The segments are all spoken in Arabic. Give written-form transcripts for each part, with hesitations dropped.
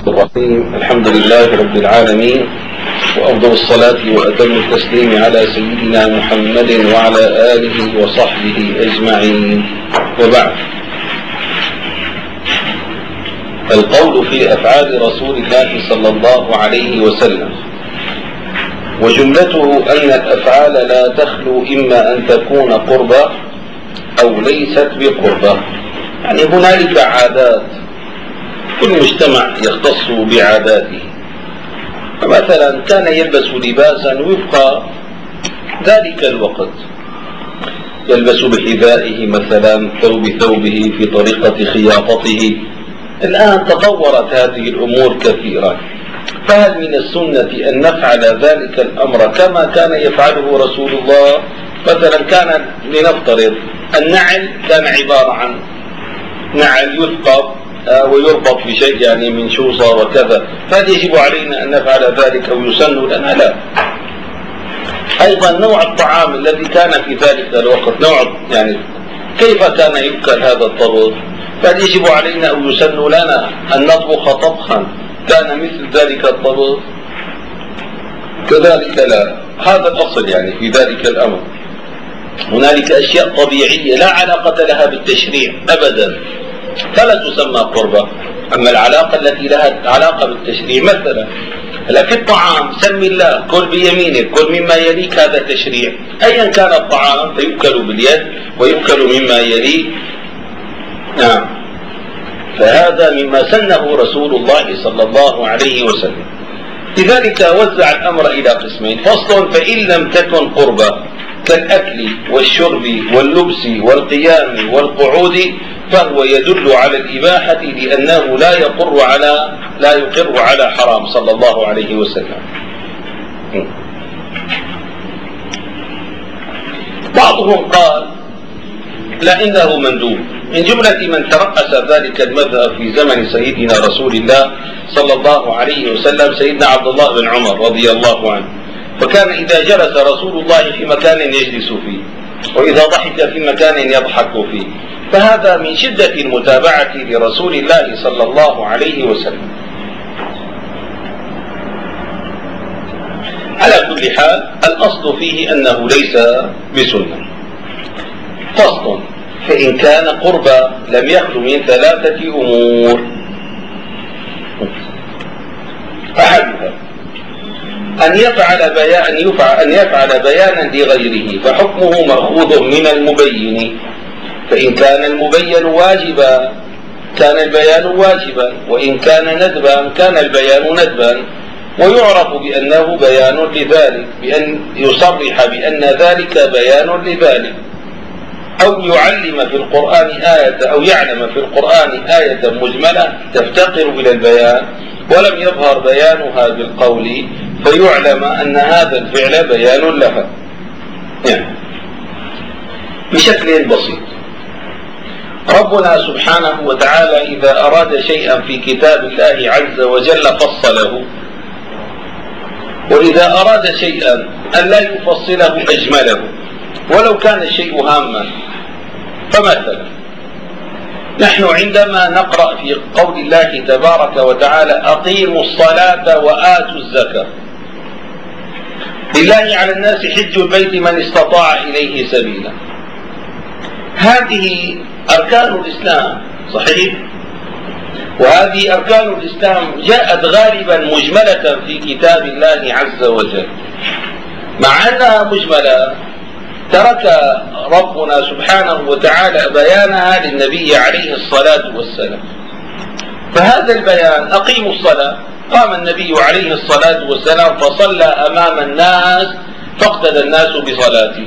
الرحيم. الحمد لله رب العالمين، وأفضل الصلاة وأتم التسليم على سيدنا محمد وعلى آله وصحبه أجمعين، وبعد. القول في أفعال رسول الله صلى الله عليه وسلم، وجملته أن الأفعال لا تخلو إما أن تكون قربة أو ليست بقربة. يعني هنالك عادات، كل مجتمع يختص بعاداته. فمثلا كان يلبس لباسا وفق ذلك الوقت، يلبس بحذائه مثلا، ثوبه، في طريقة خياطته. الآن تطورت هذه الأمور كثيرا، فهل من السنة أن نفعل ذلك الأمر كما كان يفعله رسول الله؟ مثلا كان لنفترض النعل كان عبارة عن نعل يثقب ويربط بشيء يعني من شوصة وكذا، فهل يجب علينا أن نفعل ذلك أو يسن لنا؟ لا. أيضا نوع الطعام الذي كان في ذلك الوقت، نوع يعني كيف كان يؤكل هذا الطبخ، فهل يجب علينا أو يسن لنا أن نطبخ طبخا كان مثل ذلك الطبخ؟ كذلك لا. هذا الأصل يعني في ذلك الأمر. هنالك أشياء طبيعية لا علاقة لها بالتشريع أبدا، فلا تسمى قربة. أما العلاقة التي لها علاقة بالتشريع، مثلا في الطعام سمي الله، كل بيمينك، كل مما يليك، هذا تشريع. أيا كان الطعام فيؤكل باليد ويؤكل مما يليه. نعم، فهذا مما سنه رسول الله صلى الله عليه وسلم. لذلك وزع الأمر إلى قسمين: فصل فإن لم تكن قربة كالأكل والشرب واللبس والقيام والقعود فهو يدل على الإباحة، لأنه لا يقر على حرام صلى الله عليه وسلم. بعضهم قال لا، إنه مندوب. من جملة من ترأس ذلك المذهب في زمن سيدنا رسول الله صلى الله عليه وسلم سيدنا عبد الله بن عمر رضي الله عنه، فكان إذا جلس رسول الله في مكان يجلس فيه، وإذا ضحك في مكان يضحك فيه، فهذا من شدة المتابعة لرسول الله صلى الله عليه وسلم. على كل حال الأصل فيه أنه ليس بسنة. فصل فإن كان قربا لم يخل من ثلاثة أمور: أحدها أن يفعل بيانا لغيره، فحكمه مأخوذ من المبين. فإن كان المبين واجبا كان البيان واجبا، وإن كان ندبا كان البيان ندبا. ويعرف بأنه بيان لذلك بأن يصرح بأن ذلك بيان لذلك، أو يعلم في القرآن آية، أو يعلم في القرآن آية مجملة تفتقر إلى البيان ولم يظهر بيانها بالقول، فيعلم أن هذا الفعل بيان لها. يعني بشكل بسيط، ربنا سبحانه وتعالى إذا أراد شيئا في كتاب الله عز وجل فصله، وإذا أراد شيئا أن لا يفصله أجمله ولو كان الشيء هاما. فمثلا نحن عندما نقرأ في قول الله تبارك وتعالى: أقيموا الصلاة وآتوا الزكاة، لله على الناس حج البيت من استطاع إليه سبيلا، هذه أركان الإسلام، صحيح؟ وهذه أركان الإسلام جاءت غالبا مجملة في كتاب الله عز وجل. مع أنها مجملة ترك ربنا سبحانه وتعالى بيانها للنبي عليه الصلاة والسلام. فهذا البيان: أقيموا الصلاة، قام النبي عليه الصلاة والسلام فصلى أمام الناس فاقتدى الناس بصلاته.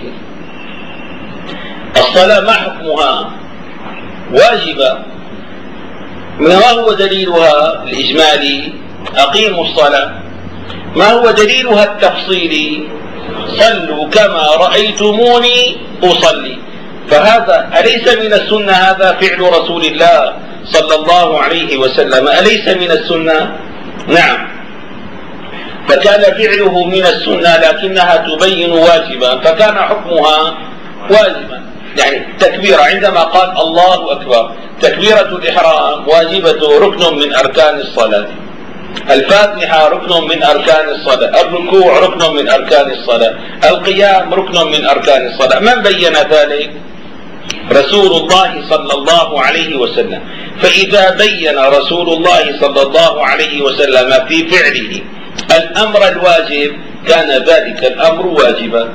الصلاة ما حكمها؟ واجبة. ما هو دليلها الإجمالي؟ أقيموا الصلاة. ما هو دليلها التفصيلي؟ صلوا كما رأيتموني أصلي. فهذا أليس من السنة؟ هذا فعل رسول الله صلى الله عليه وسلم، أليس من السنة؟ نعم. فكان فعله من السنة، لكنها تبين واجبا، فكان حكمها واجبا. يعني تكبيرة، عندما قال الله أكبر، تكبيرة الإحرام واجبة، ركن من أركان الصلاة. الفاتحة ركن من أركان الصلاة، الركوع ركن من أركان الصلاة، القيام ركن من أركان الصلاة. من بين ذلك؟ رسول الله صلى الله عليه وسلم. فإذا بين رسول الله صلى الله عليه وسلم في فعله الأمر الواجب كان ذلك الأمر واجبا.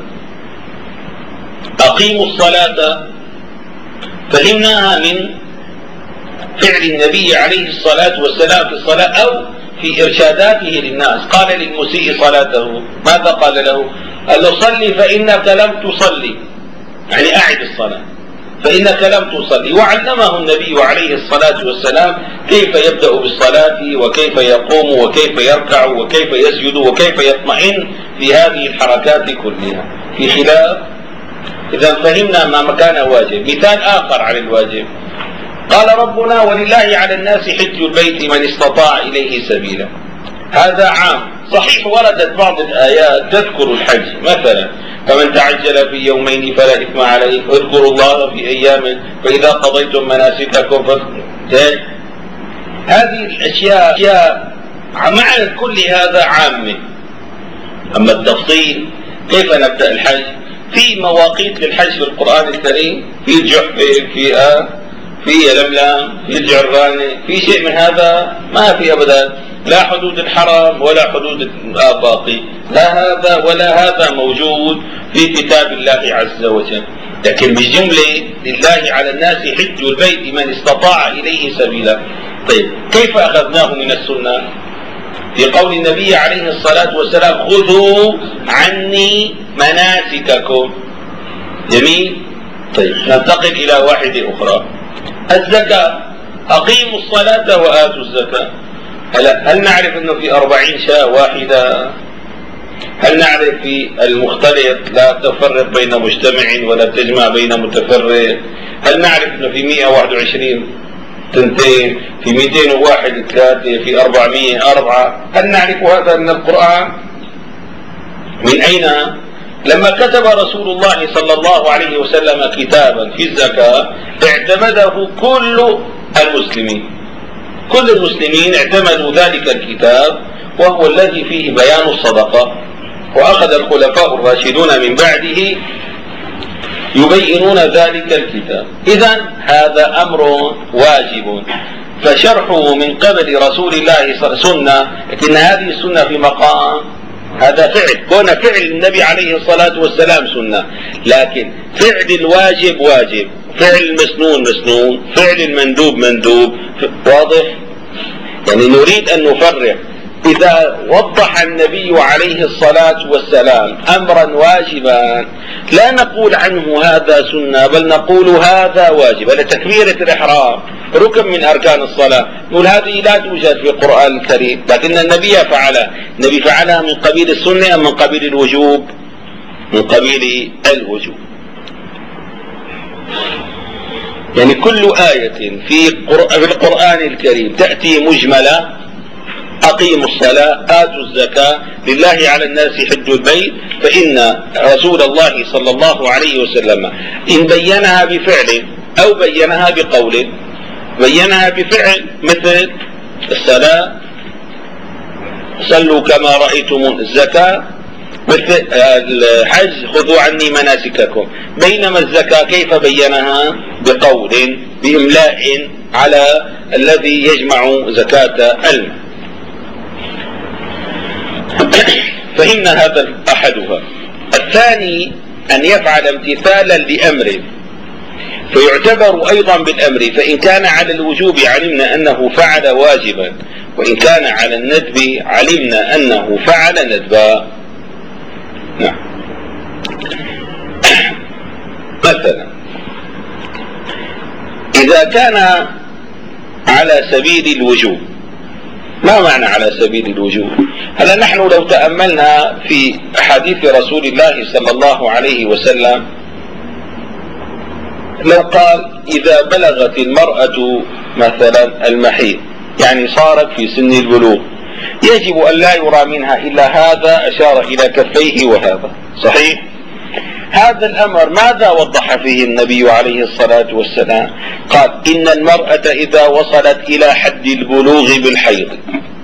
أقيموا الصلاة فهمناها من فعل النبي عليه الصلاة والسلام في الصلاة أو في إرشاداته للناس. قال للمسيء صلاته ماذا قال له؟ قال له صلي فإنك لم تصلي، يعني أعد الصلاة فإنك لم تصلي. وعلمه النبي عليه الصلاة والسلام كيف يبدأ بالصلاة وكيف يقوم وكيف يركع وكيف يسجد وكيف يطمئن في هذه الحركات كلها في خلاف. إذا فهمنا ما كان واجب. مثال آخر على الواجب، قال ربنا ولله على الناس حج البيت من استطاع إليه سبيلا. هذا عام صحيح، وردت بعض الآيات تذكر الحج، مثلا فمن تعجل في يومين فلا إثم عليه واذكروا الله في أيام فإذا قضيتم مناسككم هذه الأشياء معنى كل هذا عام. أما التفصيل كيف نبدأ الحج، في مواقيت للحج في القرآن الكريم، في الجحفة، في لملم، في الجعرانة، في شيء من هذا ما في أبدا. لا حدود الحرم ولا حدود الآفاقي، لا هذا ولا هذا موجود في كتاب الله عز وجل. لكن بالجملة لله على الناس حج البيت من استطاع إليه سبيلا. طيب كيف أخذناه من السنة؟ في قول النبي عليه الصلاة والسلام خذوا عني مناسككم. جميل. طيب ننتقل إلى واحدة أخرى، الزكاة. أقيموا الصلاة وآتوا الزكاة. هل نعرف أنه في 40 شاة واحدة؟ هل نعرف في المختلط لا تفرق بين مجتمع ولا تجمع بين متفرق؟ هل نعرف أنه في 121 تنتين، في 201 3، في 400 4؟ هل نعرف هذا من القرآن؟ من أين؟ لما كتب رسول الله صلى الله عليه وسلم كتابا في الزكاة اعتمده كل المسلمين. كل المسلمين اعتمدوا ذلك الكتاب، وهو الذي فيه بيان الصدقة. وأخذ الخلفاء الراشدون من بعده يبينون ذلك الكتاب. إذن هذا أمر واجب، فشرحه من قبل رسول الله سنة، لكن هذه السنة في مقام هذا فعل. كون فعل النبي عليه الصلاة والسلام سنة، لكن فعل الواجب واجب، فعل المسنون مسنون، فعل المندوب مندوب. واضح؟ يعني نريد أن نفرق. إذا وضح النبي عليه الصلاة والسلام أمرا واجبا لا نقول عنه هذا سنة، بل نقول هذا واجب. لتكبيرة الإحرام ركن من أركان الصلاة، نقول هذه لا توجد في القرآن الكريم، لكن النبي فعلها. النبي فعلها من قبيل السنة أم من قبيل الوجوب؟ من قبيل الوجوب. يعني كل آية في القرآن الكريم تأتي مجملة: أقيموا الصلاة آتوا الزكاة لله على الناس حج البيت، فإن رسول الله صلى الله عليه وسلم إن بينها بفعل أو بينها بقول. بينها بفعل مثل الصلاة صلوا كما رأيتم، الزكاة مثل الحج خذوا عني مناسككم. بينما الزكاة كيف بينها؟ بقول بإملاء على الذي يجمع زكاة المال. فهمنا هذا أحدها. الثاني أن يفعل امتثالا لأمر فيعتبر أيضا بالأمر، فإن كان على الوجوب علمنا أنه فعل واجبا، وإن كان على الندب علمنا أنه فعل ندبا. نعم. مثلا إذا كان على سبيل الوجوب، ما معنى على سبيل الوجوب؟ هلا نحن لو تأملنا في أحاديث رسول الله صلى الله عليه وسلم، لو قال إذا بلغت المرأة مثلا المحيض، يعني صارت في سن البلوغ، يجب أن لا يرى منها إلا هذا، أشار إلى كفيه وهذا، صحيح؟ هذا الأمر ماذا وضح فيه النبي عليه الصلاة والسلام؟ قال إن المرأة إذا وصلت إلى حد البلوغ بالحيض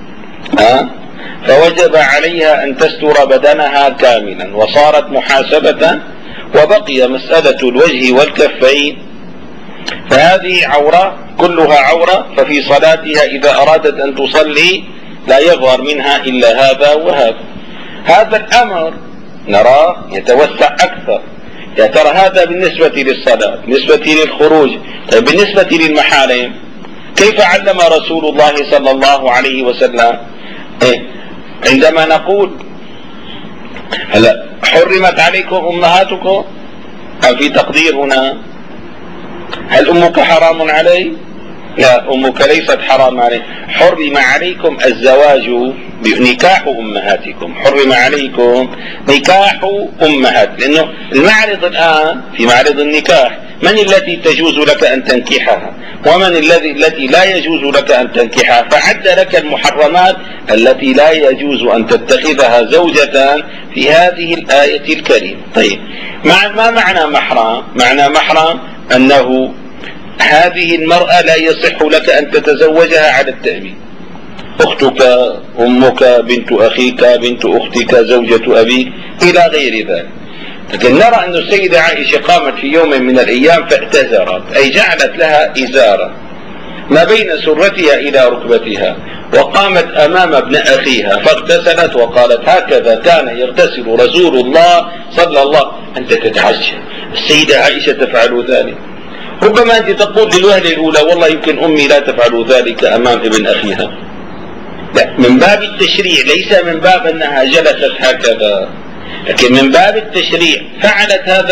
فوجب عليها أن تستر بدنها كاملا وصارت محاسبة، وبقي مسألة الوجه والكفين، فهذه عورة كلها عورة، ففي صلاتها إذا أرادت أن تصلي لا يظهر منها إلا هذا وهذا. هذا الأمر نراه يتوسع أكثر. يا ترى هذا بالنسبة للصلاة، بالنسبة للخروج، طيب بالنسبة للمحارم كيف علم رسول الله صلى الله عليه وسلم؟ عندما نقول هلا حرمت عليكم أمهاتكم، أم في تقدير هنا هل أمك حرام علي؟ لا، أمك ليست حرام عليك. حرم عليكم الزواج بنكاح أمهاتكم، حرم عليكم نكاح أمهات، لأنه المعرض الآن في معرض النكاح، من التي تجوز لك أن تنكحها ومن التي لا يجوز لك أن تنكحها، فعد لك المحرمات التي لا يجوز أن تتخذها زوجة في هذه الآية الكريمة. طيب ما معنى محرم؟ معنى محرم أنه هذه المرأة لا يصح لك أن تتزوجها على التأبيد، أختك، أمك، بنت أخيك، بنت أختك، زوجة أبيك، إلى غير ذلك. لكن نرى أن السيدة عائشة قامت في يوم من الأيام فاعتذرت، أي جعلت لها إزارة ما بين سرتها إلى ركبتها، وقامت أمام ابن أخيها فاغتسلت وقالت هكذا كان يغتسل رسول الله صلى الله عليه وسلم. أنت تتعجب السيدة عائشة تفعل ذلك؟ ربما أنت تقول للوهلة الأولى والله يمكن أمي لا تفعل ذلك أمام ابن أخيها. لا، من باب التشريع، ليس من باب أنها جلست هكذا، لكن من باب التشريع فعلت هذا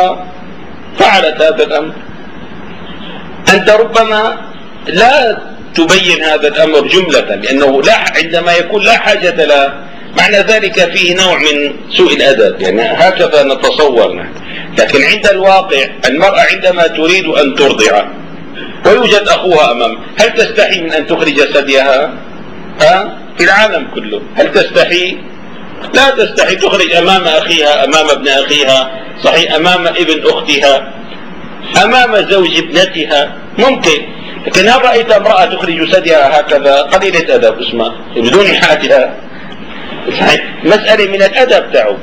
الأمر. أنت ربما لا تبين هذا الأمر جملة، لأنه لا، عندما يكون لا حاجة له معنى ذلك فيه نوع من سوء الأدب، يعني هكذا نتصور نحن. لكن عند الواقع المرأة عندما تريد أن ترضع ويوجد أخوها أمام، هل تستحي من أن تخرج ثديها؟ في العالم كله هل تستحي؟ لا تستحي، تخرج أمام أخيها، أمام ابن أخيها، صحيح، أمام ابن أختها، أمام زوج ابنتها ممكن. لكن هل رأيت امرأة تخرج ثديها هكذا؟ قليلة أدب اسمها، بدون حاجة، صحيح، مسألة من الأدب تعود.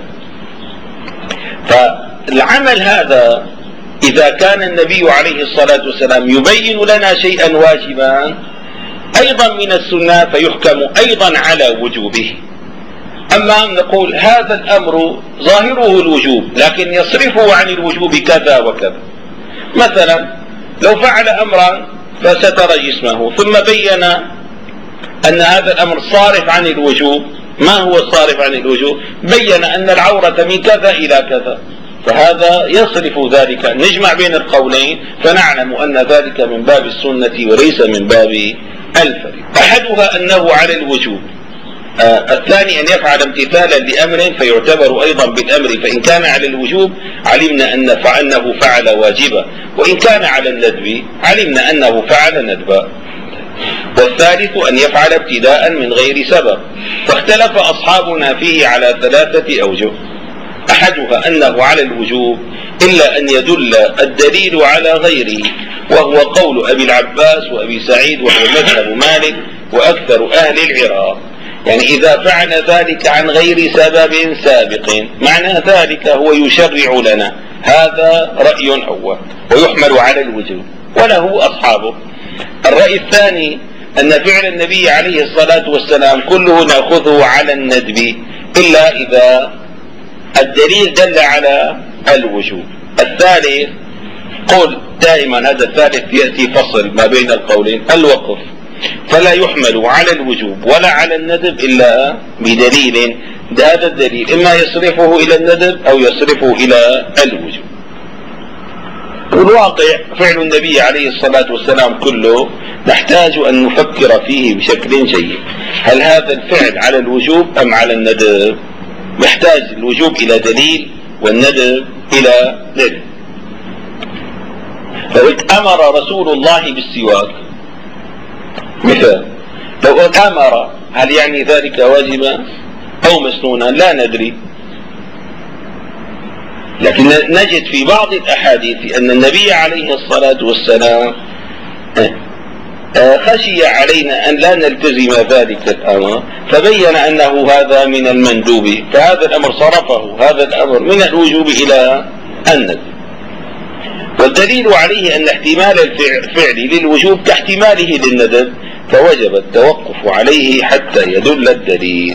فالعمل هذا إذا كان النبي عليه الصلاة والسلام يبين لنا شيئا واجبا أيضا من السنة فيحكم أيضا على وجوبه. أما نقول هذا الأمر ظاهره الوجوب لكن يصرفه عن الوجوب كذا وكذا، مثلا لو فعل أمرا فستر جسمه ثم بين أن هذا الأمر صارف عن الوجوب، ما هو الصارف عن الوجوب؟ بين أن العورة من كذا إلى كذا، فهذا يصرف ذلك، نجمع بين القولين فنعلم أن ذلك من باب السنة وليس من باب الفريضة. أحدها أنه على الوجوب، الثاني أن يفعل امتثالا لأمر فيعتبر أيضا بالأمر، فإن كان على الوجوب علمنا أنه فعل واجبا، وإن كان على الندب علمنا أنه فعل ندبا. والثالث أن يفعل ابتداء من غير سبب، فاختلف أصحابنا فيه على 3 أوجه. أحدها أنه على الوجوب إلا أن يدل الدليل على غيره، وهو قول أبي العباس وأبي سعيد وهو مذهب مالك وأكثر أهل العراق، يعني إذا فعل ذلك عن غير سبب سابق معنى ذلك هو يشرع لنا، هذا رأي أول ويحمل على الوجوب وله أصحابه. الرأي الثاني أن فعل النبي عليه الصلاة والسلام كله نأخذه على الندب إلا إذا الدليل دل على الوجوب. الثالث قول دائما، هذا الثالث يأتي فصل ما بين القولين، الوقف، فلا يحمل على الوجوب ولا على الندب إلا بدليل، هذا الدليل إما يصرفه إلى الندب أو يصرفه إلى الوجوب. والواقع فعل النبي عليه الصلاة والسلام كله نحتاج أن نفكر فيه بشكل جيد، هل هذا الفعل على الوجوب أم على الندب؟ يحتاج الوجوب إلى دليل والندب إلى دليل. فقلت أمر رسول الله بالسواك، مثال لو أمر هل يعني ذلك واجبا أو مسنونا؟ لا ندري، لكن نجد في بعض الأحاديث أن النبي عليه الصلاة والسلام خشي علينا أن لا نلتزم ذلك الأمر فبين أنه هذا من المندوب، فهذا الأمر صرفه هذا الأمر من الوجوب إلى الندب. والدليل عليه أن احتمال الفعل للوجوب كاحتماله للندب، فوجب التوقف عليه حتى يدل الدليل.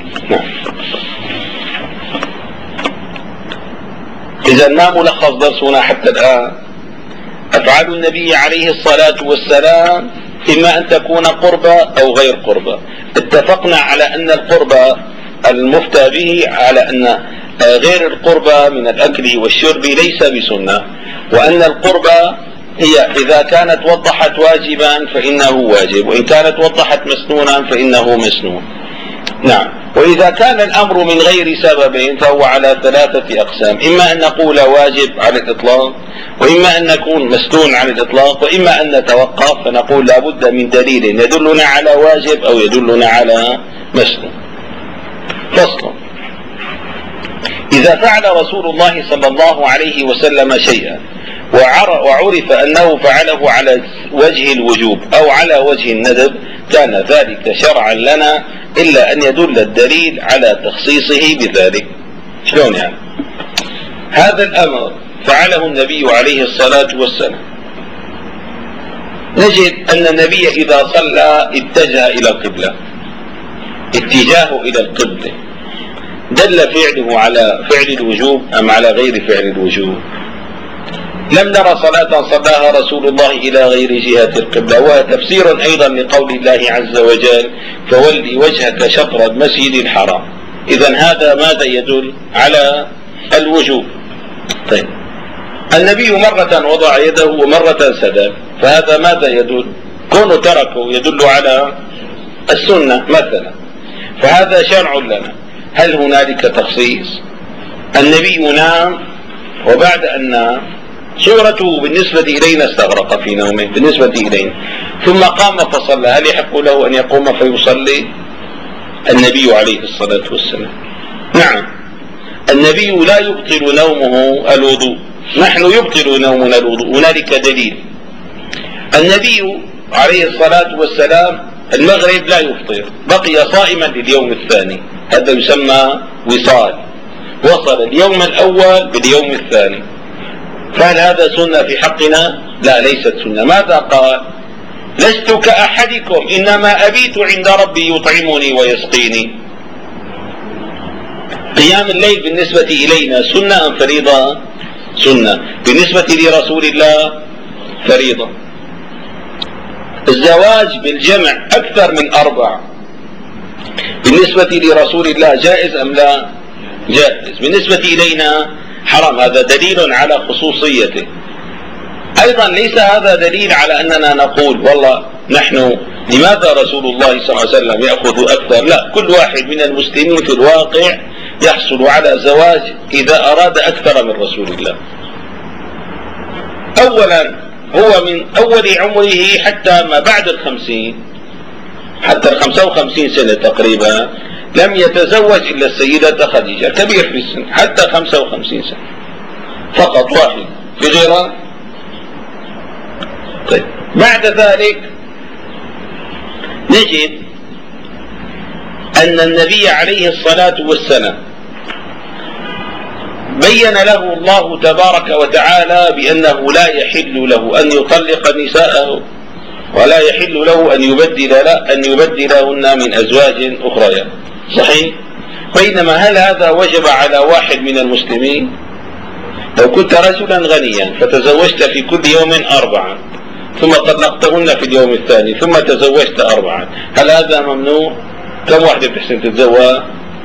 إذا ما ملخص درسنا حتى الآن؟ أفعال النبي عليه الصلاة والسلام إما أن تكون قربة أو غير قربة. اتفقنا على أن القربة المفتى به على أن غير القربة من الأكل والشرب ليس بسنة، وأن القربة هي إذا كانت وضحت واجبا فإنه واجب، وإن كانت وضحت مسنونا فإنه مسنون. نعم. وإذا كان الأمر من غير سبب فهو على ثلاثة أقسام: إما أن نقول واجب على الإطلاق، وإما أن نكون مسنون على الإطلاق، وإما أن نتوقف فنقول لا بد من دليل يدلنا على واجب أو يدلنا على مسنون. فصل: إذا فعل رسول الله صلى الله عليه وسلم شيئا وعرف أنه فعله على وجه الوجوب أو على وجه الندب كان ذلك شرعا لنا إلا أن يدل الدليل على تخصيصه بذلك. شلون يعني؟ هذا الأمر فعله النبي عليه الصلاة والسلام، نجد أن النبي إذا صلى اتجه إلى القبلة، اتجاهه إلى القبلة دل فعله على فعل الوجوب أم على غير فعل الوجوب؟ لم نرى صلاة صلاها رسول الله إلى غير جهة القبلة، وهو تفسير أيضا لقول الله عز وجل: فولي وجهك شطر المسجد الحرام. إذن هذا ماذا يدل؟ على الوجوب. طيب، النبي مرة وضع يده ومرة سدل، فهذا ماذا يدل؟ كونه تركه يدل على السنة مثلا، فهذا شرع لنا. هل هنالك تخصيص؟ النبي نام، وبعد أن نام صورته بالنسبة إلينا استغرق في نومه بالنسبة إلينا، ثم قام فصلى، هل يحق له أن يقوم فيصلي؟ النبي عليه الصلاة والسلام نعم، النبي لا يبطل نومه الوضوء، نحن يبطل نومنا الوضوء. هنالك دليل: النبي عليه الصلاة والسلام المغرب لا يفطر، بقي صائما لليوم الثاني، هذا يسمى وصال، وصل اليوم الأول باليوم الثاني. فهل هذا سنة في حقنا؟ لا، ليست سنة. ماذا قال؟ لست كأحدكم إنما أبيت عند ربي يطعمني ويسقيني. قيام الليل بالنسبة إلينا سنة أم فريضة؟ سنة. بالنسبة لرسول الله فريضة. الزواج بالجمع أكثر من 4 بالنسبة لرسول الله جائز أم لا؟ جائز. بالنسبة إلينا حرام. هذا دليل على خصوصيته. أيضا ليس هذا دليل على أننا نقول والله نحن لماذا رسول الله صلى الله عليه وسلم يأخذ أكثر؟ لا، كل واحد من المسلمين في الواقع يحصل على زواج إذا أراد أكثر من رسول الله. أولا هو من أول عمره حتى ما بعد 50، حتى 55 سنة تقريبا لم يتزوج إلا السيدة خديجة، كبير في السن، حتى 55 سنة فقط واحد في غيرها. طيب، بعد ذلك نجد أن النبي عليه الصلاة والسلام بين له الله تبارك وتعالى بأنه لا يحل له أن يطلق نساءه، ولا يحل له أن يبدلهن من أزواج أخرى. صحيح؟ بينما هل هذا وجب على واحد من المسلمين؟ لو كنت رجلا غنيا فتزوجت في كل يوم 4 ثم طلقتهن في اليوم الثاني ثم تزوجت 4، هل هذا ممنوع؟ كم واحدة بتحسن تتزوج؟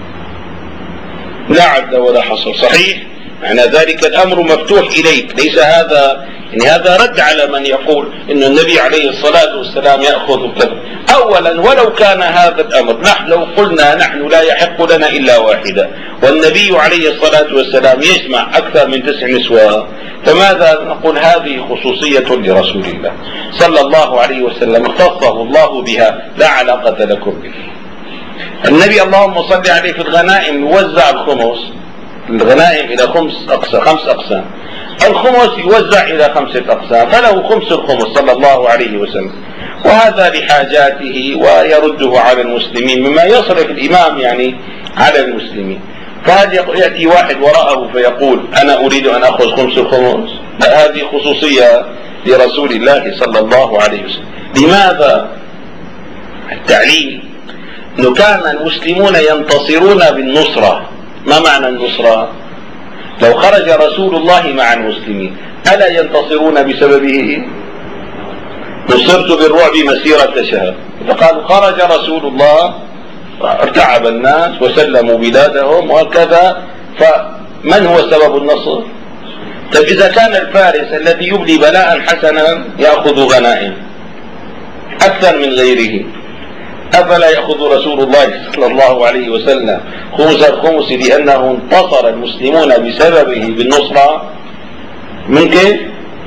لا عد ولا حصر. صحيح؟ معنى ذلك الأمر مفتوح إليك. ليس هذا يعني هذا رد على من يقول إن النبي عليه الصلاة والسلام يأخذ كذا. أولا ولو كان هذا الأمر نحن لو قلنا نحن لا يحق لنا إلا واحدة، والنبي عليه الصلاة والسلام يجمع أكثر من 9 نسوة، فماذا نقول؟ هذه خصوصية لرسول الله صلى الله عليه وسلم اختصه الله بها، لا علاقة لكم به. النبي اللهم صل عليه في الغنائم يوزع الخمس، الغنائم إلى 5 أقسام، الخمس يوزع إلى 5 أقسام، فله 5 الخمس صلى الله عليه وسلم. وهذا لحاجاته ويرده على المسلمين مما يصرف الإمام يعني على المسلمين. فهل يأتي واحد وراءه فيقول أنا أريد أن أخذ خمس الخمس؟ هذه خصوصية لرسول الله صلى الله عليه وسلم. لماذا؟ التعليل أنه كان المسلمون ينتصرون بالنصرة. ما معنى النصرة؟ لو خرج رسول الله مع المسلمين ألا ينتصرون بسببه؟ نصرت بالرعب مسيرة شهر، فقالوا خرج رسول الله ارتعب الناس وسلموا بلادهم وهكذا، فمن هو سبب النصر؟ طيب إذا كان الفارس الذي يبلي بلاء حسنا يأخذ غنائم أكثر من غيره، أفلا يأخذ رسول الله صلى الله عليه وسلم خمس الخمس لأنه انتصر المسلمون بسببه بالنصرة؟ ممكن؟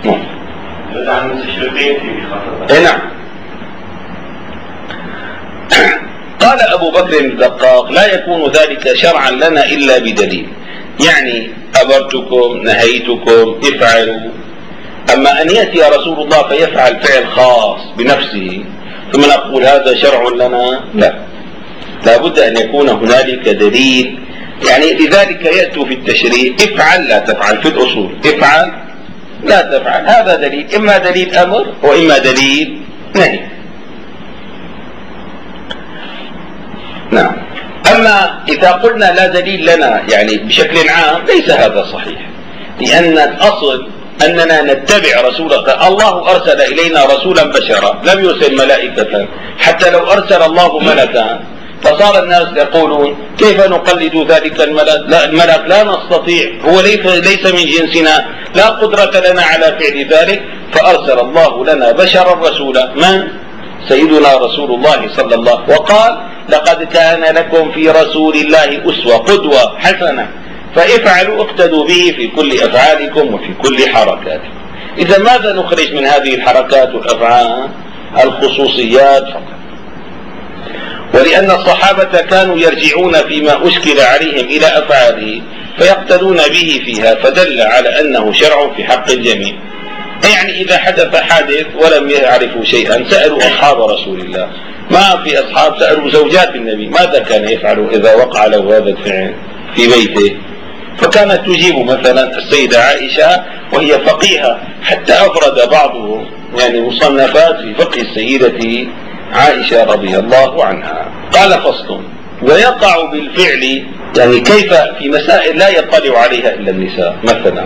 نعم. قال أبو بكر الدقاق لا يكون ذلك شرعا لنا إلا بدليل، يعني أمرتكم نهيتكم افعلوا. أما أن يأتي رسول الله فيفعل فعل خاص بنفسه ثم نقول هذا شرع لنا، لا بد أن يكون هنالك دليل. يعني لذلك يأتوا في التشريع افعل لا تفعل، في الأصول افعل لا تفعل، هذا دليل، إما دليل أمر وإما دليل نهي. نعم. أما إذا قلنا لا دليل لنا يعني بشكل عام ليس هذا صحيح، لأن الأصل أننا نتبع رسولك. الله أرسل إلينا رسولا بشرا لم يرسل ملائكة، حتى لو أرسل الله ملكا فصار الناس يقولون كيف نقلد ذلك الملك؟ لا، الملك لا نستطيع، هو ليس من جنسنا، لا قدرة لنا على فعل ذلك، فأرسل الله لنا بشرا رسولا. من؟ سيدنا رسول الله صلى الله عليه وسلم، وقال لقد كان لكم في رسول الله أسوة قدوة حسنة فافعلوا اقتدوا به في كل أفعالكم وفي كل حركاتكم. إذا ماذا نخرج من هذه الحركات والأفعال؟ الخصوصيات فقط. ولأن الصحابة كانوا يرجعون فيما أشكل عليهم إلى أفعاله فيقتدون به فيها، فدل على أنه شرع في حق الجميع. يعني إذا حدث حادث ولم يعرفوا شيئا سألوا أصحاب رسول الله. ما في أصحاب سألوا زوجات النبي ماذا كان يفعل إذا وقع له هذا الفعل في بيته، فكانت تجيب مثلا السيدة عائشة وهي فقيهة، حتى أفرد بعضهم يعني مصنفات في فقه السيدة عائشة رضي الله عنها. قال فصل: ويقع بالفعل يعني كيف في مسائل لا يطلع عليها إلا النساء. مثل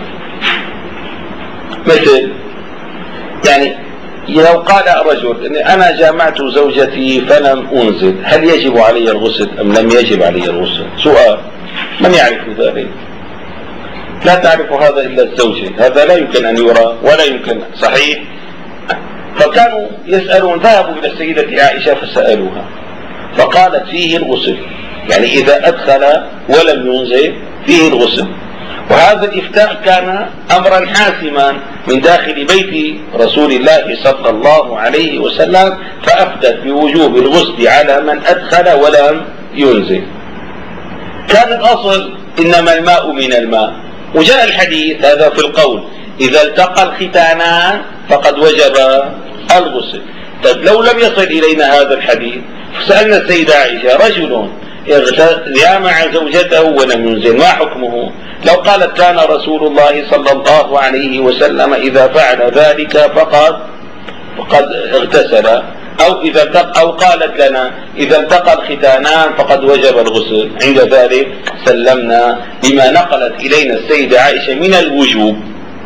يعني لو قال رجل إن أنا جامعت زوجتي فلم أنزل، هل يجب علي الغسل أم لم يجب علي الغسل؟ سؤال، من يعرف ذلك؟ لا تعرف هذا إلا الزوجة، هذا لا يمكن أن يرى ولا يمكن صحيح. فكانوا يسألون، ذهبوا إلى السيدة عائشة فسألوها فقالت فيه الغسل، يعني إذا أدخل ولم ينزل فيه الغسل. وهذا الإفتاء كان أمرا حاسما من داخل بيت رسول الله صلى الله عليه وسلم، فأفتت بوجوب الغسل على من أدخل ولم ينزل. كان الأصل إنما الماء من الماء، وجاء الحديث هذا في القول إذا التقى الختانان فقد وجب الغسل. طيب لو لم يصل إلينا هذا الحديث فسألنا السيدة عائشة رجل جامع زوجته ولم ينزل ما حكمه؟ لو قالت كان رسول الله صلى الله عليه وسلم إذا فعل ذلك فقد اغتسل، أو قالت لنا إذا التقى الختانان فقد وجب الغسل، عند ذلك سلمنا بما نقلت إلينا السيدة عائشة من الوجوب.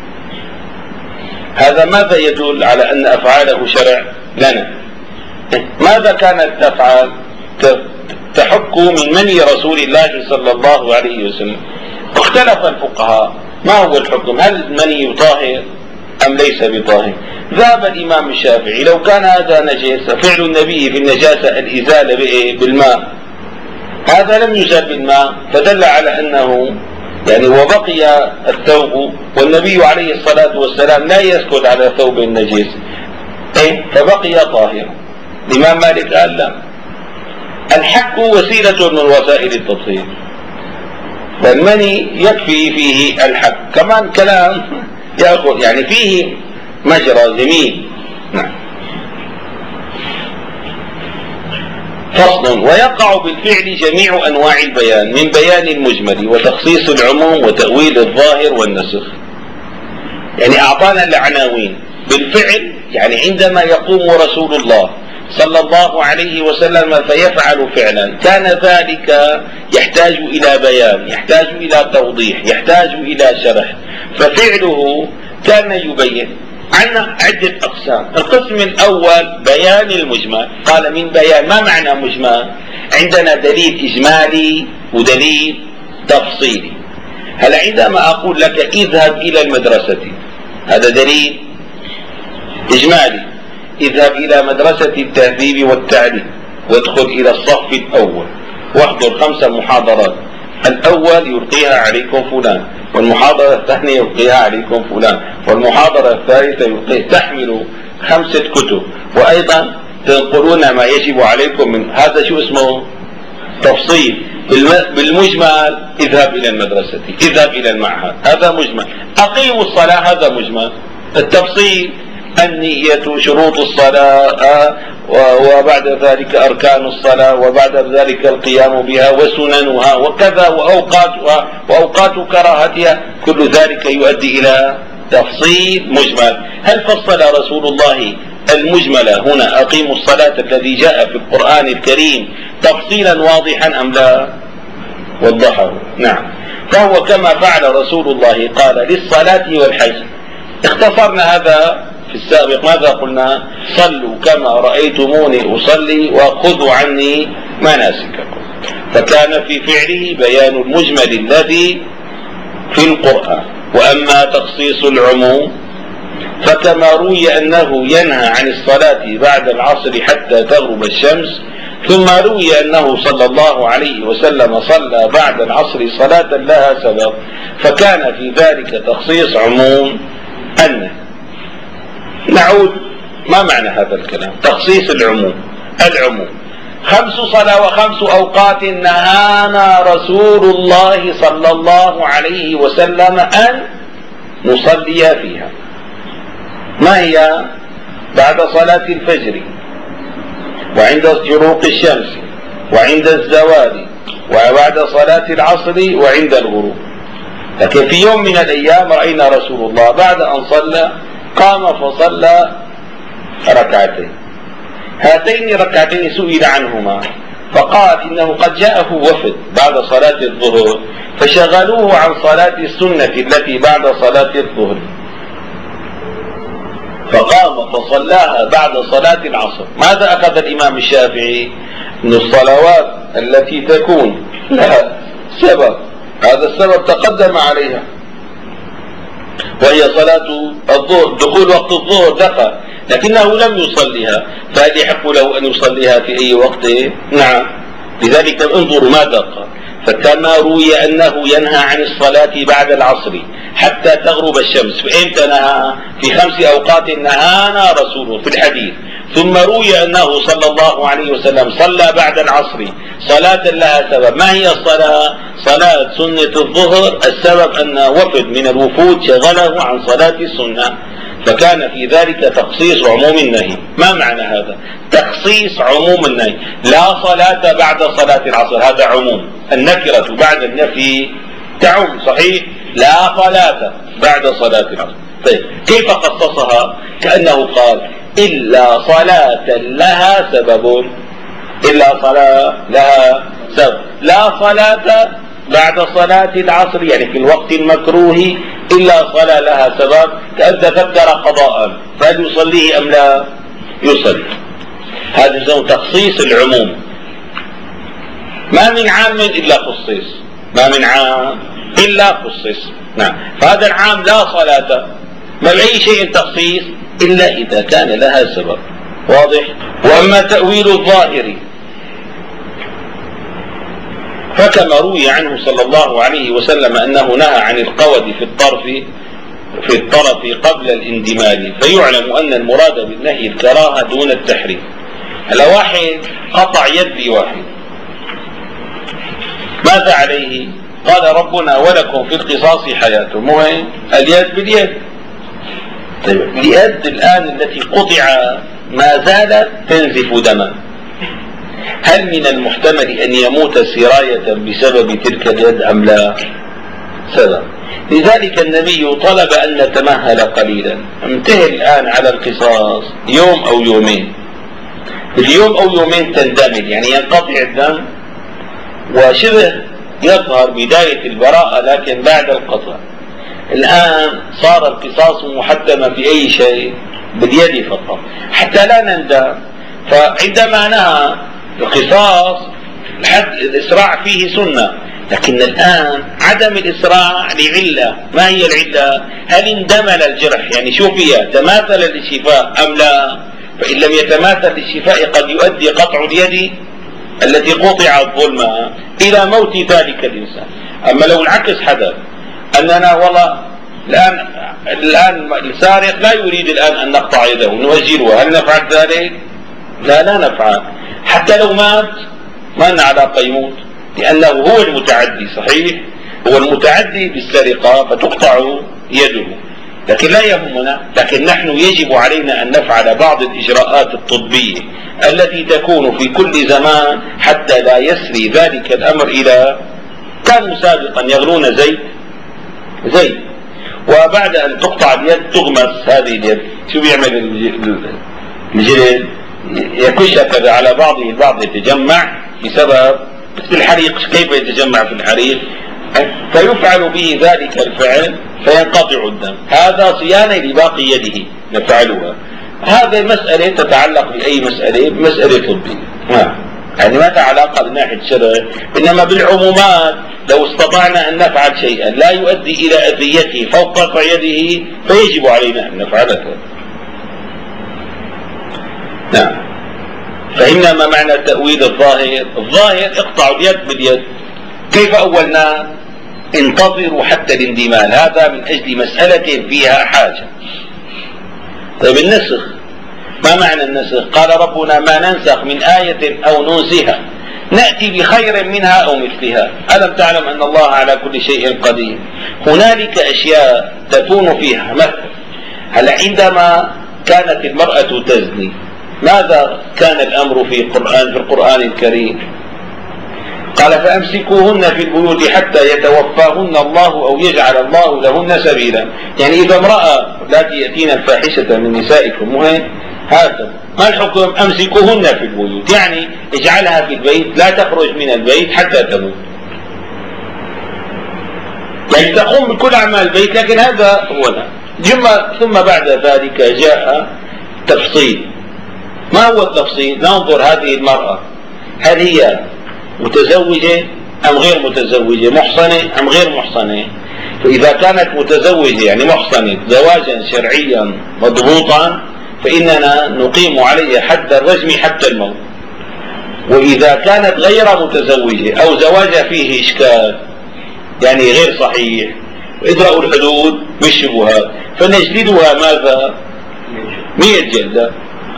هذا ماذا يدل على أن أفعاله شرع لنا؟ ماذا كانت تفعل؟ تحك من مني رسول الله صلى الله عليه وسلم. اختلف الفقهاء ما هو الحكم، هل المني طاهر أم ليس بطاهر؟ ذهب الإمام الشافعي لو كان هذا نجاسة، فعل النبي في النجاسة الإزالة بالماء، هذا لم يزال بالماء، فدل على أنه يعني وبقي الثوب، والنبي عليه الصلاة والسلام لا يسكت على ثوب النجس فبقي طاهرا. الإمام مالك قال لا، الحك وسيلة من وسائل التطهير، والمني يكفي فيه الحك. كمان كلام يأخذ يعني فيه مجرى جميل. نعم. فصل. ويقع بالفعل جميع أنواع البيان من بيان المجمل وتخصيص العموم وتأويل الظاهر والنسخ. يعني أعطانا العناوين بالفعل، يعني عندما يقوم رسول الله صلى الله عليه وسلم فيفعل فعلا كان ذلك يحتاج إلى بيان، يحتاج إلى توضيح، يحتاج إلى شرح، ففعله كان يبين. عندنا عدة أقسام. القسم الأول بيان المجمل. قال من بيان. ما معنى مجمل؟ عندنا دليل إجمالي ودليل تفصيلي. هل عندما أقول لك اذهب إلى المدرسة، هذا دليل إجمالي. اذهب إلى مدرسة التهذيب والتعليم وادخل إلى الصف الأول واحضر 5 محاضرات، الأول يلقيها عليكم فلان، والمحاضرة الثانية يلقيها عليكم فلان، والمحاضرة الثالثة يلقيها. تحمل 5 كتب وأيضا تنقلون ما يجب عليكم من هذا. شو اسمه؟ تفصيل. بالمجمل اذهب إلى المدرسة، اذهب إلى المعهد، هذا مجمل. أقيموا الصلاة، هذا مجمل. التفصيل النية، شروط الصلاة، وبعد ذلك أركان الصلاة، وبعد ذلك القيام بها وسننها وكذا وأوقاتها وأوقات كراهتها، كل ذلك يؤدي إلى تفصيل مجمل. هل فصل رسول الله المجمل هنا أقيموا الصلاة الذي جاء في القرآن الكريم تفصيلا واضحا أم لا؟ وضحه. نعم. فهو كما فعل رسول الله قال للصلاة والحج. اختصرنا هذا في السابق. ماذا قلنا؟ صلوا كما رأيتموني أصلي وخذوا عني مناسككم. فكان في فعله بيان المجمل الذي في القرآن. وأما تخصيص العموم فكما روي أنه ينهى عن الصلاة بعد العصر حتى تغرب الشمس، ثم روي أنه صلى الله عليه وسلم صلى بعد العصر صلاة لها سبب، فكان في ذلك تخصيص عموم النهي. نعود. ما معنى هذا الكلام؟ تخصيص العموم. العموم 5 صلاة و5 أوقات نهانا رسول الله صلى الله عليه وسلم أن نصلي فيها. ما هي؟ بعد صلاة الفجر، وعند شروق الشمس، وعند الزوال، وبعد صلاة العصر، وعند الغروب. لكن في يوم من الأيام رأينا رسول الله بعد أن صلى قام فصلى ركعتين. هاتين ركعتين سئل عنهما فقال إنه قد جاءه وفد بعد صلاة الظهر فشغلوه عن صلاة السنة التي بعد صلاة الظهر، فقام فصلاها بعد صلاة العصر. ماذا أخذ الإمام الشافعي؟ من الصلوات التي تكون لها سبب، هذا السبب تقدم عليها، وهي صلاة الظهر. دخول وقت الظهر دخل لكنه لم يصليها، فهل يحق له أن يصليها في أي وقت؟ نعم. لذلك انظروا ماذا قال: فكما روي أنه ينهى عن الصلاة بعد العصر حتى تغرب الشمس. فإمتى نهى؟ في 5 أوقات نهانا رسوله في الحديث. ثم روي أنه صلى الله عليه وسلم صلى بعد العصر صلاة لها سبب. ما هي الصلاة؟ صلاة سنة الظهر. السبب أن وفد من الوفود شغله عن صلاة السنة، فكان في ذلك تخصيص عموم النهي. ما معنى هذا؟ تخصيص عموم النهي. لا صلاة بعد صلاة العصر، هذا عموم. النكرة بعد النفي تعم، صحيح؟ لا صلاة بعد صلاة العصر. طيب كيف خصصها؟ كأنه قال إلا صلاة لها سبب، إلا صلاة لها سبب. لا صلاة بعد صلاة العصر يعني في الوقت المكروه إلا صلاة لها سبب، كأن تذكر قضاء فهل يصليه أم لا يصلي. هذا اسمه تخصيص العموم. ما من عام إلا خصيص، ما من عام إلا خصيص. نعم. فهذا العام لا صلاة ما بأي شيء تخصيص إلا إذا كان لها سبب. واضح؟ وأما تأويل الظاهر فكما روي عنه صلى الله عليه وسلم أنه نهى عن القود في الطرف قبل الاندمال، فيعلم أن المراد بالنهي الكراهة دون التحريم. هلا واحد قطع يد بواحد، ماذا عليه؟ قال ربنا ولكم في القصاص حياة. مهم اليد باليد. طيب اليد الآن التي قطع ما زالت تنزف دما، هل من المحتمل أن يموت سراية بسبب تلك اليد أم لا؟ سبب. لذلك النبي طلب أن نتمهل قليلا. انتهي الآن على القصاص يوم أو يومين، اليوم أو يومين تندمج، يعني ينقطع الدم وشبه يظهر بداية البراءة لكن بعد القطع. الآن صار القصاص محتما في أي شيء؟ باليد فقط، حتى لا نندم. فعندما نهى القصاص الإسراع فيه سنة، لكن الآن عدم الإسراع لعلة. ما هي العلة؟ هل اندمل الجرح، يعني شو فيها، تماثل للشفاء أم لا؟ فإن لم يتماثل للشفاء قد يؤدي قطع اليد التي قطعت ظلمها إلى موت ذلك الإنسان. أما لو العكس حدث، أننا والله الآن السارق لا يريد الآن أن نقطع يده نؤجله، هل نفعل ذلك؟ لا نفعل. حتى لو مات ما لنا علاقة يموت، لأنه هو المتعدي. صحيح، هو المتعدي بالسرقة فتقطع يده، لكن لا يهمنا. لكن نحن يجب علينا أن نفعل بعض الإجراءات الطبية التي تكون في كل زمان حتى لا يسري ذلك الأمر إلى كانوا سابقا يغلون زيت وبعد أن تقطع اليد تغمس هذه اليد. شو بيعمل الجلد؟ يكش هكذا على بعضه البعض، يتجمع بسبب مثل الحريق. كيف يتجمع في الحريق؟ فيفعل به ذلك الفعل فينقطع الدم. هذا صيانة لباقي يده نفعلها. هذه المسألة تتعلق بأي مسألة طبية، يعني ما لها علاقة بالناحية الشرع، إنما بالعمومات لو استطعنا أن نفعل شيئا لا يؤدي إلى أذيته فوق قطع يده فيجب علينا أن نفعله. نعم. فهمنا ما معنى تأويل الظاهر؟ الظاهر اقطعوا اليد باليد. كيف أولنا؟ انتظروا حتى الاندمال، هذا من أجل مسألة فيها حاجة. طيب النسخ، ما معنى النسخ؟ قال ربنا ما ننسخ من آية أو ننسها نأتي بخير منها أو مثلها. ألم تعلم أن الله على كل شيء قدير؟ هنالك أشياء تكون فيها مثل. هل عندما كانت المرأة تزني ماذا كان الأمر في القرآن الكريم؟ قال فأمسكوهن في البيوت حتى يتوفاهن الله أو يجعل الله لهن سبيلا. يعني إذا امرأة التي يأتين الفاحشة من نسائكم هذا ما الحكم؟ أمسكوهن في البيوت، يعني اجعلها في البيت لا تخرج من البيت حتى تموت، يعني تقوم بكل أعمال البيت. لكن هذا هو ثم بعد ذلك جاء تفصيل. ما هو التفصيل؟ ننظر هذه المرأة هل هي متزوجة أم غير متزوجة، محصنة أم غير محصنة. فإذا كانت متزوجة يعني محصنة زواجا شرعيا مضبوطا فإننا نقيم عليها حد الرجم حتى الموت. وإذا كانت غير متزوجة أو زواجها فيه إشكال يعني غير صحيح، ادرأوا الحدود بالشبهات فنجلدها ماذا؟ 100 جلدة.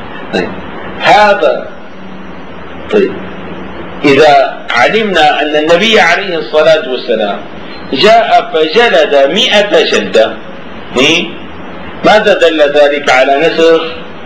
هذا طيب. إذا علمنا أن النبي عليه الصلاة والسلام جاء فجلد 100 جلدة، ماذا دل ذلك على نسخ؟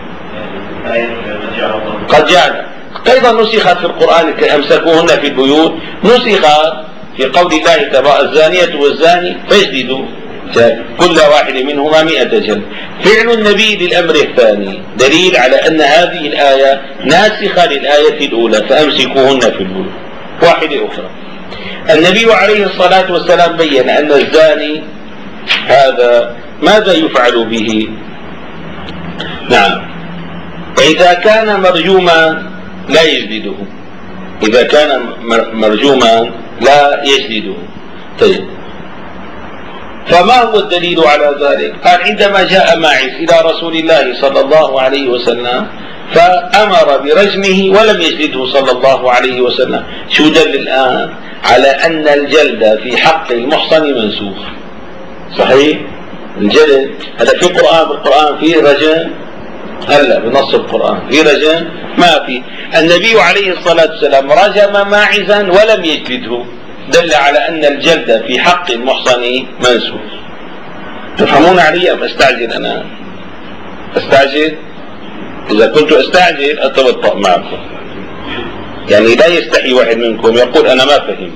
قد جعل أيضا نسخت في القرآن أمسكوهن في البيوت، نسخت في قول الله تبارك الزانية والزاني فاجلدوا كل واحد منهما 100 جلد. فعل النبي للأمر الثاني دليل على أن هذه الآية ناسخة للآية الأولى فأمسكوهن في البيوت. واحدة أخرى، النبي عليه الصلاة والسلام بين أن الزاني هذا ماذا يفعل به؟ نعم، إذا كان مرجوما لا يجلده، إذا كان مرجوما لا يجلده. طيب، فما هو الدليل على ذلك؟ قال عندما جاء ماعز إلى رسول الله صلى الله عليه وسلم فأمر برجمه ولم يجلده صلى الله عليه وسلم. شو دل الآن على أن الجلد في حق المحصن منسوخ؟ صحيح، الجلد هذا في القرآن فيه رجم؟ هلا بنص القرآن في رجم؟ ما في. النبي عليه الصلاة والسلام رجم ماعزا ولم يجلده، دل على أن الجلد في حق المحصن منسوخ. تفهمون علي أم أستعجل؟ أنا أستعجل؟ إذا كنت أستعجل أتبطأ معكم. يعني لا يستحي واحد منكم يقول أنا ما فهم،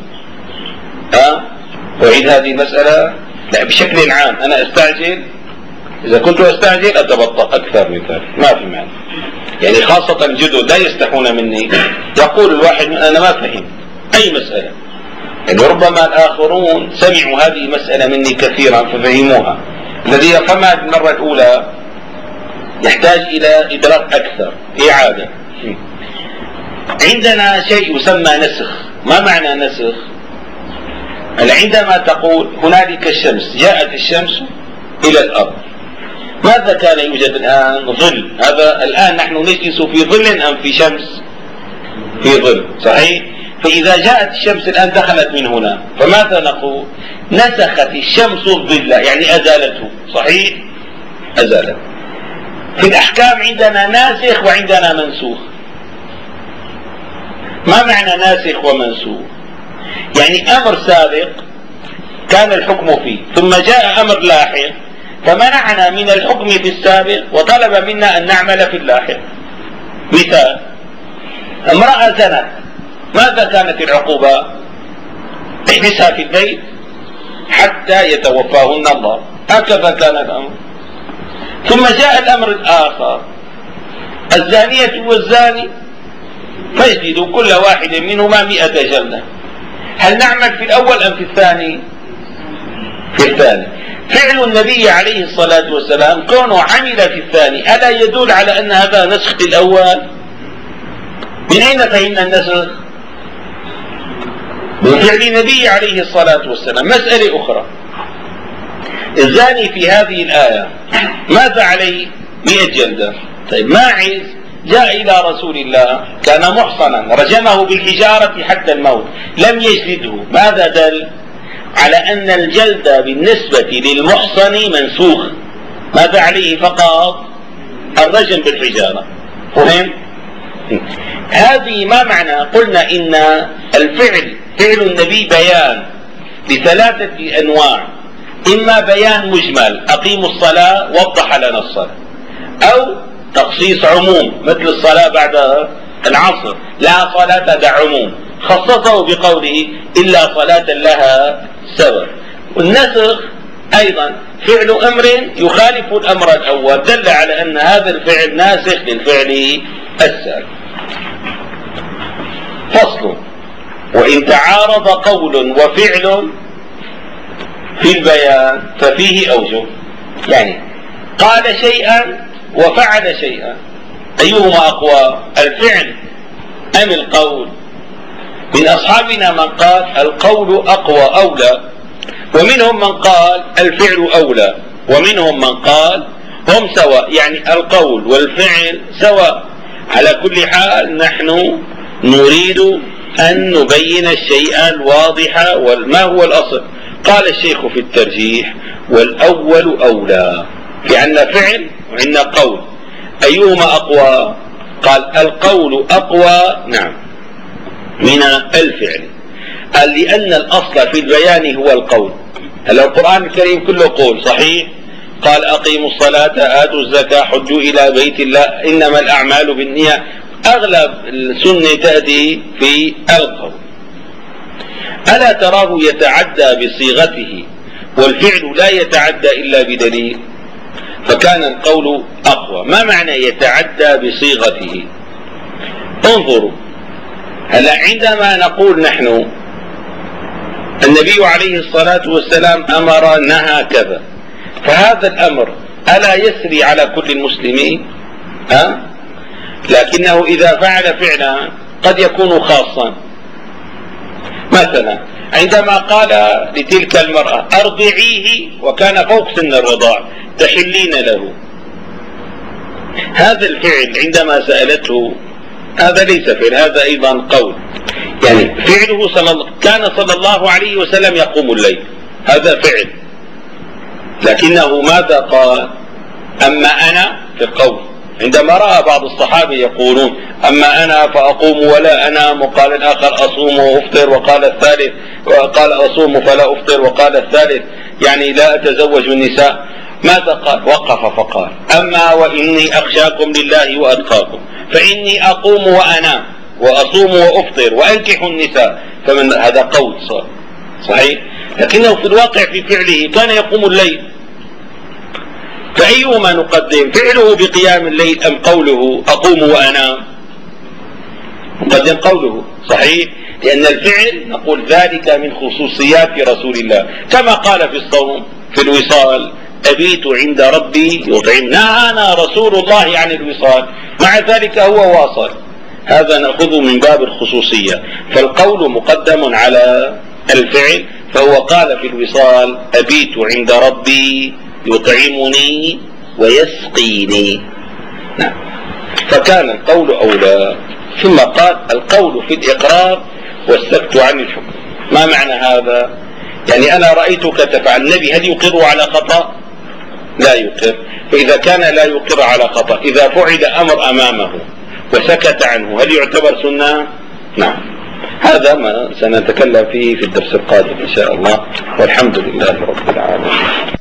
أعيد هذه المسألة؟ لا، بشكل عام أنا أستعجل، إذا كنت أستعجل أتبطأ أكثر من ذلك، ما في معنى. يعني خاصة الجدد لا يستحون مني، يقول الواحد أنا ما فهم أي مسألة، يعني ربما الآخرون سمعوا هذه المسألة مني كثيرا ففهموها، الذي يفهمها المرة الأولى يحتاج إلى إدراك أكثر، إعادة. عندنا شيء يسمى نسخ. ما معنى نسخ؟ عندما تقول هنالك الشمس، جاءت الشمس إلى الأرض، ماذا كان يوجد الآن؟ ظل. هذا الآن نحن نجلس في ظل أم في شمس؟ في ظل، صحيح؟ فإذا جاءت الشمس الآن دخلت من هنا، فماذا نقول؟ نسخت الشمس الظل، يعني أزالته، صحيح؟ أزالته. في الأحكام عندنا ناسخ وعندنا منسوخ. ما معنى ناسخ ومنسوخ؟ يعني أمر سابق كان الحكم فيه، ثم جاء أمر لاحق فمنعنا من الحكم في السابق وطلب منا أن نعمل في اللاحق. مثال: امرأة زنت، ماذا كانت العقوبة؟ احبسها في البيت حتى يتوفاهن الله، هكذا كان الأمر. ثم جاء الأمر الآخر: الزانية والزاني فاجلدوا كل واحد منهما 100 جلدة. هل نعمل في الأول أم في الثاني؟ في الثاني. فعل النبي عليه الصلاة والسلام كونه عمل في الثاني ألا يدل على أن هذا نسخ الأول؟ من أين فهمنا النسخ؟ من فعل النبي عليه الصلاة والسلام. مسألة أخرى: الزاني في هذه الآية ماذا عليه؟ 100 جلدة. طيب ماعز جاء إلى رسول الله كان محصنا، رجمه بالحجارة حتى الموت، لم يجلده. ماذا دل؟ على أن الجلد بالنسبة للمحصن منسوخ، ماذا عليه فقط؟ الرجم بالحجارة. فهم؟ هذه ما معنى؟ قلنا إن الفعل فعل النبي بيان ل3 أنواع: إما بيان مجمل، أقيموا الصلاة وضح لنا الصلاة، أو تخصيص عموم مثل الصلاة بعد العصر، لا صلاة دع عموم، خصصه بقوله إلا صلاة لها سبب. والنسخ أيضا فعل أمر يخالف الأمر الأول، دل على أن هذا الفعل ناسخ للفعل السابق. فصل: وإن تعارض قول وفعل في البيان ففيه أوجه. يعني قال شيئا وفعل شيئا، أيهما أقوى، الفعل أم القول؟ من أصحابنا من قال القول أقوى أولى، ومنهم من قال الفعل أولى، ومنهم من قال هم سواء، يعني القول والفعل سواء. على كل حال نحن نريد أن نبين الشيء الواضح وما هو الأصل. قال الشيخ في الترجيح: والأول أولى، لأن فعل وعندنا قول، أيهما أقوى؟ قال القول أقوى، نعم، من الفعل. قال لأن الأصل في البيان هو القول. هلا القرآن الكريم كله قول، صحيح؟ قال أقيموا الصلاة آتوا الزكاة حجوا إلى بيت الله إنما الأعمال بالنية، أغلب السنة تأتي في القول. ألا تراه يتعدى بصيغته والفعل لا يتعدى إلا بدليل؟ فكان القول أقوى. ما معنى يتعدى بصيغته؟ انظروا، هلا عندما نقول نحن النبي عليه الصلاة والسلام أمر نهى كذا، فهذا الأمر ألا يسري على كل المسلمين؟ لكنه إذا فعل فعلا قد يكون خاصا. مثلا عندما قال لتلك المرأة أرضعيه وكان فوق سن الرضاع تحلين له، هذا الفعل عندما سألته هذا ليس فعل، هذا أيضا قول. يعني فعله كان صلى الله عليه وسلم يقوم الليل، هذا فعل، لكنه ماذا قال؟ أما أنا في القول. عندما رأى بعض الصحابة يقولون أما أنا فأقوم ولا أنام، وقال الآخر أصوم وأفطر، وقال الثالث وقال أصوم فلا أفطر، وقال الثالث يعني لا أتزوج النساء، ماذا قال؟ وقف فقال أما وإني أخشاكم لله وأتقاكم فإني أقوم وأنام وأصوم وأفطر وأنكح النساء، فمن هذا قول صحيح، لكنه في الواقع في فعله كان يقوم الليل، فأيهما نقدم؟ فعله بقيام الليل أم قوله أقوم وأنام؟ نقدم قوله، صحيح، لأن الفعل نقول ذلك من خصوصيات رسول الله، كما قال في الصوم في الوصال أبيت عند ربي يطعم، نهانا رسول الله عن الوصال، مع ذلك هو واصل. هذا نأخذه من باب الخصوصية، فالقول مقدم على الفعل، فهو قال في الوصال أبيت عند ربي يطعمني ويسقيني، نعم، فكان القول أولى. ثم قال القول في الإقرار والسكت عن الحكم. ما معنى هذا؟ يعني أنا رأيتك تفعل، النبي هل يقر على خطأ؟ لا يقر، فإذا كان لا يقر على خطأ، إذا فعل أمر أمامه وسكت عنه هل يعتبر سنة؟ نعم. هذا ما سنتكلم فيه في الدرس القادم إن شاء الله، والحمد لله رب العالمين.